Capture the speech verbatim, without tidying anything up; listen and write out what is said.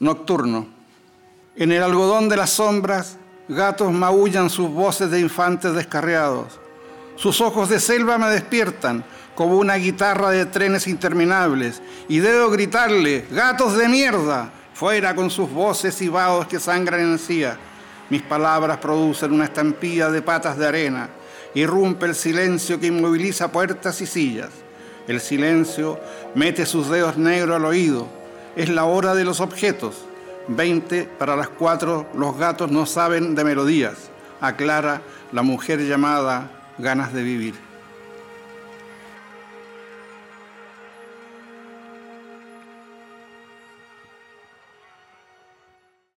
nocturno. En el algodón de las sombras, gatos maullan sus voces de infantes descarriados. Sus ojos de selva me despiertan como una guitarra de trenes interminables y debo gritarle: ¡gatos de mierda! Fuera con sus voces y vados que sangran en encía. Mis palabras producen una estampida de patas de arena. Irrumpe el silencio que inmoviliza puertas y sillas. El silencio mete sus dedos negros al oído. Es la hora de los objetos. Veinte para las cuatro, los gatos no saben de melodías. Aclara la mujer llamada ganas de vivir.